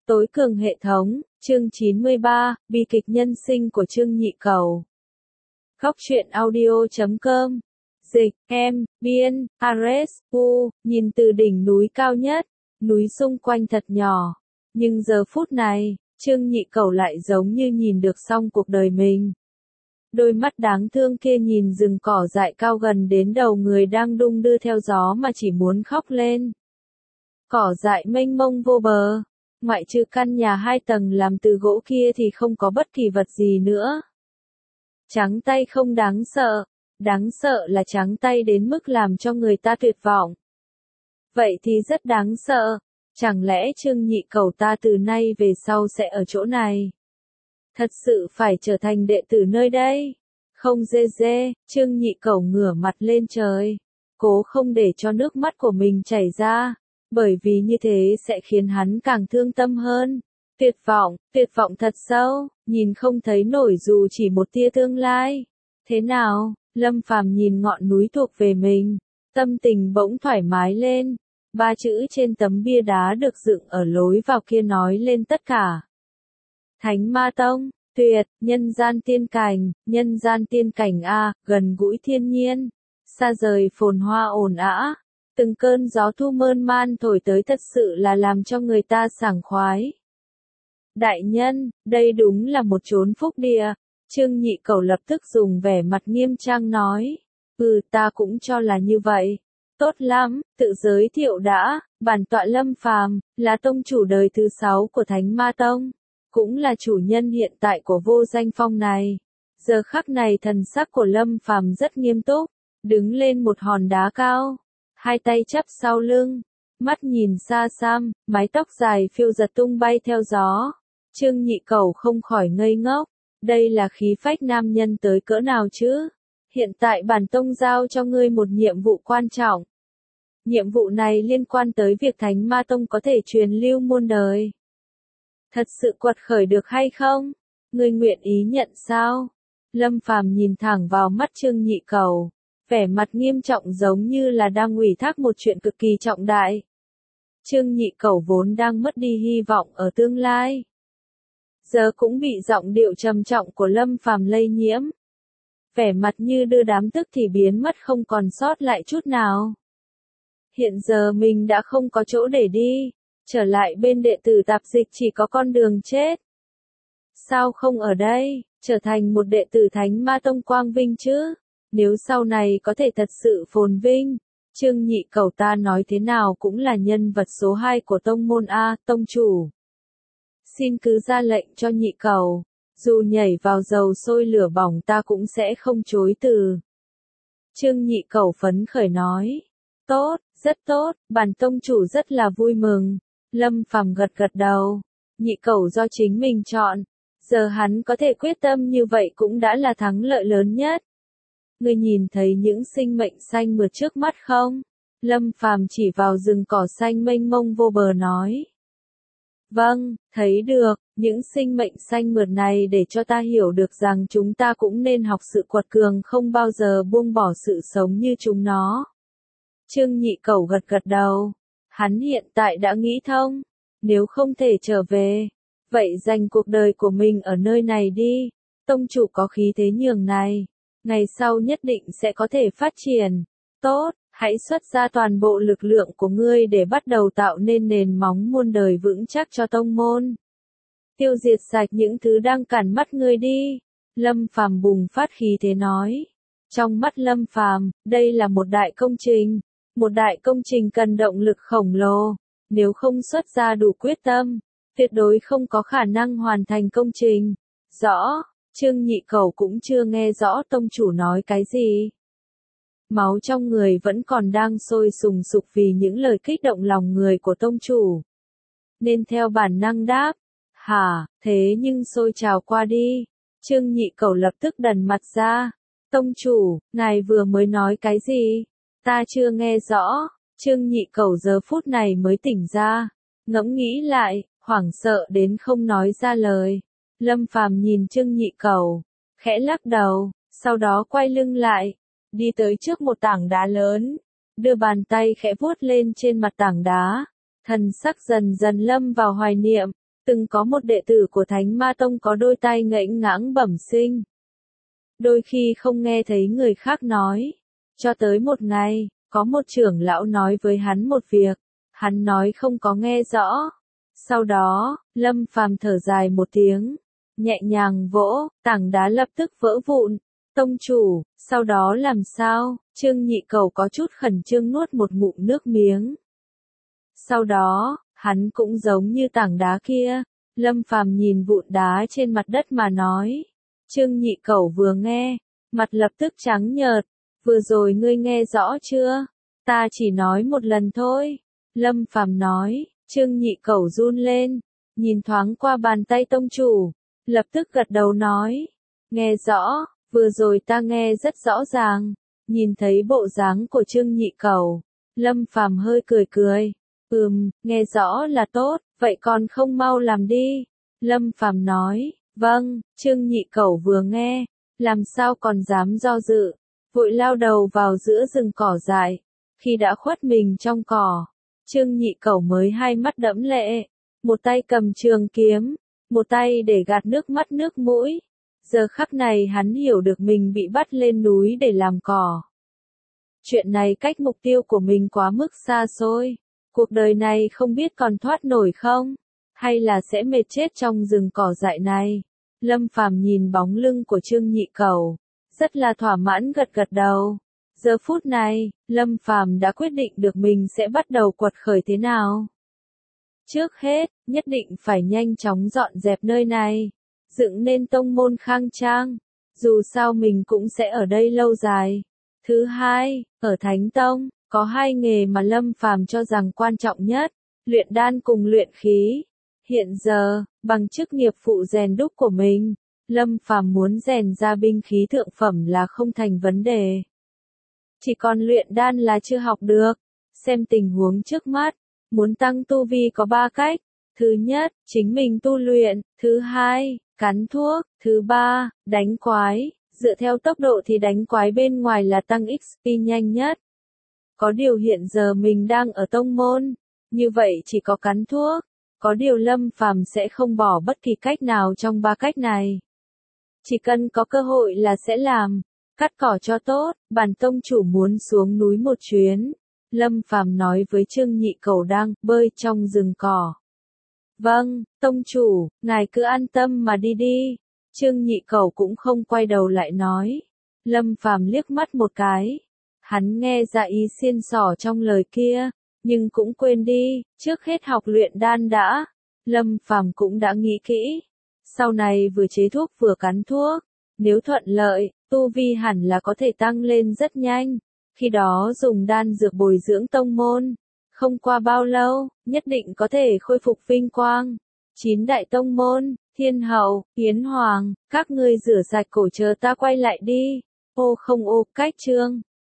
Tối cường hệ thống, chương 93, bi kịch nhân sinh của Trương Nhị Cẩu. Góc truyện audio.com. Dịch, em, biên, Ares, U, nhìn từ đỉnh núi cao nhất, núi xung quanh thật nhỏ. Nhưng giờ phút này, Trương Nhị Cẩu lại giống như nhìn được xong cuộc đời mình. Đôi mắt đáng thương kia nhìn rừng cỏ dại cao gần đến đầu người đang đung đưa theo gió mà chỉ muốn khóc lên. Cỏ dại mênh mông vô bờ. Ngoại trừ căn nhà 2 tầng làm từ gỗ kia thì không có bất kỳ vật gì nữa. Trắng tay không đáng sợ là trắng tay đến mức làm cho người ta tuyệt vọng. Vậy thì rất đáng sợ, chẳng lẽ Trương Nhị Cẩu ta từ nay về sau sẽ ở chỗ này? Thật sự phải trở thành đệ tử nơi đây? Không dê, Trương Nhị Cẩu ngửa mặt lên trời, cố không để cho nước mắt của mình chảy ra. Bởi vì như thế sẽ khiến hắn càng thương tâm hơn. Tuyệt vọng thật sâu, nhìn không thấy nổi dù chỉ một tia tương lai. Thế nào, Lâm Phàm nhìn ngọn núi thuộc về mình, tâm tình bỗng thoải mái lên. 3 chữ trên tấm bia đá được dựng ở lối vào kia nói lên tất cả. Thánh Ma Tông, tuyệt, nhân gian tiên cảnh a, gần gũi thiên nhiên, xa rời phồn hoa ồn ào. Từng cơn gió thu mơn man thổi tới thật sự là làm cho người ta sảng khoái. Đại nhân, đây đúng là một chốn phúc địa. Trương Nhị Cẩu lập tức dùng vẻ mặt nghiêm trang nói. Ta cũng cho là như vậy. Tốt lắm, tự giới thiệu đã, bản tọa Lâm Phàm, là tông chủ đời thứ 6 của Thánh Ma Tông. Cũng là chủ nhân hiện tại của vô danh phong này. Giờ khắc này thần sắc của Lâm Phàm rất nghiêm túc, đứng lên một hòn đá cao. 2 tay chắp sau lưng, mắt nhìn xa xăm, mái tóc dài phiêu giật tung bay theo gió. Trương Nhị Cẩu không khỏi ngây ngốc, đây là khí phách nam nhân tới cỡ nào chứ? Hiện tại bản tông giao cho ngươi một nhiệm vụ quan trọng. Nhiệm vụ này liên quan tới việc Thánh Ma Tông có thể truyền lưu muôn đời. Thật sự quật khởi được hay không? Ngươi nguyện ý nhận sao? Lâm Phàm nhìn thẳng vào mắt Trương Nhị Cẩu. Vẻ mặt nghiêm trọng giống như là đang ủy thác một chuyện cực kỳ trọng đại. Trương Nhị Cẩu vốn đang mất đi hy vọng ở tương lai. Giờ cũng bị giọng điệu trầm trọng của Lâm Phàm lây nhiễm. Vẻ mặt như đưa đám tức thì biến mất không còn sót lại chút nào. Hiện giờ mình đã không có chỗ để đi, trở lại bên đệ tử tạp dịch chỉ có con đường chết. Sao không ở đây, trở thành một đệ tử Thánh Ma Tông quang vinh chứ? Nếu sau này có thể thật sự phồn vinh, Trương Nhị Cẩu ta nói thế nào cũng là nhân vật số 2 của tông môn A, tông chủ. Xin cứ ra lệnh cho Nhị Cẩu, dù nhảy vào dầu sôi lửa bỏng ta cũng sẽ không chối từ. Trương Nhị Cẩu phấn khởi nói. Tốt, rất tốt, bản tông chủ rất là vui mừng. Lâm Phàm gật đầu. Nhị Cẩu do chính mình chọn, giờ hắn có thể quyết tâm như vậy cũng đã là thắng lợi lớn nhất. Ngươi nhìn thấy những sinh mệnh xanh mượt trước mắt không? Lâm Phàm chỉ vào rừng cỏ xanh mênh mông vô bờ nói. Vâng, thấy được, những sinh mệnh xanh mượt này để cho ta hiểu được rằng chúng ta cũng nên học sự quật cường không bao giờ buông bỏ sự sống như chúng nó. Trương Nhị Cẩu gật đầu. Hắn hiện tại đã nghĩ thông. Nếu không thể trở về, vậy dành cuộc đời của mình ở nơi này đi. Tông chủ có khí thế nhường này. Ngày sau nhất định sẽ có thể phát triển. Tốt, hãy xuất ra toàn bộ lực lượng của ngươi để bắt đầu tạo nên nền móng muôn đời vững chắc cho tông môn. Tiêu diệt sạch những thứ đang cản mắt ngươi đi. Lâm Phàm bùng phát khí thế nói. Trong mắt Lâm Phàm, đây là một đại công trình. Một đại công trình cần động lực khổng lồ. Nếu không xuất ra đủ quyết tâm, tuyệt đối không có khả năng hoàn thành công trình. Rõ. Trương Nhị Cẩu cũng chưa nghe rõ tông chủ nói cái gì. Máu trong người vẫn còn đang sôi sùng sục vì những lời kích động lòng người của tông chủ. Nên theo bản năng đáp. Thế nhưng sôi trào qua đi. Trương Nhị Cẩu lập tức đần mặt ra. Tông chủ, ngài vừa mới nói cái gì? Ta chưa nghe rõ. Trương Nhị Cẩu giờ phút này mới tỉnh ra. Ngẫm nghĩ lại, hoảng sợ đến không nói ra lời. Lâm Phàm nhìn Trương Nhị Cẩu, khẽ lắc đầu, sau đó quay lưng lại, đi tới trước một tảng đá lớn, đưa bàn tay khẽ vuốt lên trên mặt tảng đá, thần sắc dần dần lâm vào hoài niệm, Từng có một đệ tử của Thánh Ma Tông có đôi tai ngãnh ngãng bẩm sinh. Đôi khi không nghe thấy người khác nói. Cho tới một ngày, có một trưởng lão nói với hắn một việc. Hắn nói không có nghe rõ. Sau đó, Lâm Phàm thở dài một tiếng. Nhẹ nhàng vỗ, tảng đá lập tức vỡ vụn. Tông chủ, sau đó làm sao? Trương Nhị Cầu có chút khẩn trương nuốt một ngụm nước miếng. Sau đó, hắn cũng giống như tảng đá kia. Lâm Phàm nhìn vụn đá trên mặt đất mà nói. Trương Nhị Cầu vừa nghe, mặt lập tức trắng nhợt. Vừa rồi ngươi nghe rõ chưa? Ta chỉ nói một lần thôi. Lâm Phàm nói. Trương Nhị Cầu run lên, nhìn thoáng qua bàn tay tông chủ, lập tức gật đầu nói. Nghe rõ, vừa rồi ta nghe rất rõ ràng. Nhìn thấy bộ dáng của Trương Nhị Cầu, Lâm Phàm hơi cười cười. Nghe rõ là tốt, vậy còn không mau làm đi. Lâm Phàm nói. Vâng. Trương Nhị Cầu vừa nghe, làm sao còn dám do dự, vội lao đầu vào giữa rừng cỏ dại. Khi đã khuất mình trong cỏ, Trương Nhị Cầu mới hai mắt đẫm lệ, một tay cầm trường kiếm, một tay để gạt nước mắt nước mũi. Giờ khắc này hắn hiểu được mình bị bắt lên núi để làm cỏ. Chuyện này cách mục tiêu của mình quá mức xa xôi. Cuộc đời này không biết còn thoát nổi không, hay là sẽ mệt chết trong rừng cỏ dại này. Lâm Phàm nhìn bóng lưng của Trương Nhị Cầu, rất là thỏa mãn gật gật đầu. Giờ phút này, Lâm Phàm đã quyết định được mình sẽ bắt đầu quật khởi thế nào. Trước hết, nhất định phải nhanh chóng dọn dẹp nơi này, dựng nên tông môn khang trang, dù sao mình cũng sẽ ở đây lâu dài. Thứ hai, ở Thánh Tông, có hai nghề mà Lâm Phàm cho rằng quan trọng nhất, luyện đan cùng luyện khí. Hiện giờ, bằng chức nghiệp phụ rèn đúc của mình, Lâm Phàm muốn rèn ra binh khí thượng phẩm là không thành vấn đề. Chỉ còn luyện đan là chưa học được. Xem tình huống trước mắt, muốn tăng tu vi có 3 cách. Thứ nhất, chính mình tu luyện. Thứ hai, cắn thuốc. Thứ ba, đánh quái. Dựa theo tốc độ thì đánh quái bên ngoài là tăng XP nhanh nhất. Có điều hiện giờ mình đang ở tông môn, như vậy chỉ có cắn thuốc. Có điều Lâm Phàm sẽ không bỏ bất kỳ cách nào trong 3 cách này. Chỉ cần có cơ hội là sẽ làm. Cắt cỏ cho tốt, bản tông chủ muốn xuống núi một chuyến. Lâm Phàm nói với Trương Nhị Cầu đang bơi trong rừng cỏ. Vâng, tông chủ, ngài cứ an tâm mà đi đi. Trương Nhị Cầu cũng không quay đầu lại nói. Lâm Phàm liếc mắt một cái. Hắn nghe ra ý xiên xỏ trong lời kia, nhưng cũng quên đi, trước hết học luyện đan đã. Lâm Phàm cũng đã nghĩ kỹ. Sau này vừa chế thuốc vừa cắn thuốc, nếu thuận lợi, tu vi hẳn là có thể tăng lên rất nhanh. Khi đó dùng đan dược bồi dưỡng tông môn, không qua bao lâu, nhất định có thể khôi phục vinh quang. 9 đại tông môn, Thiên Hậu, Yến Hoàng, các ngươi rửa sạch cổ chờ ta quay lại đi. Ô không ô, cách chương.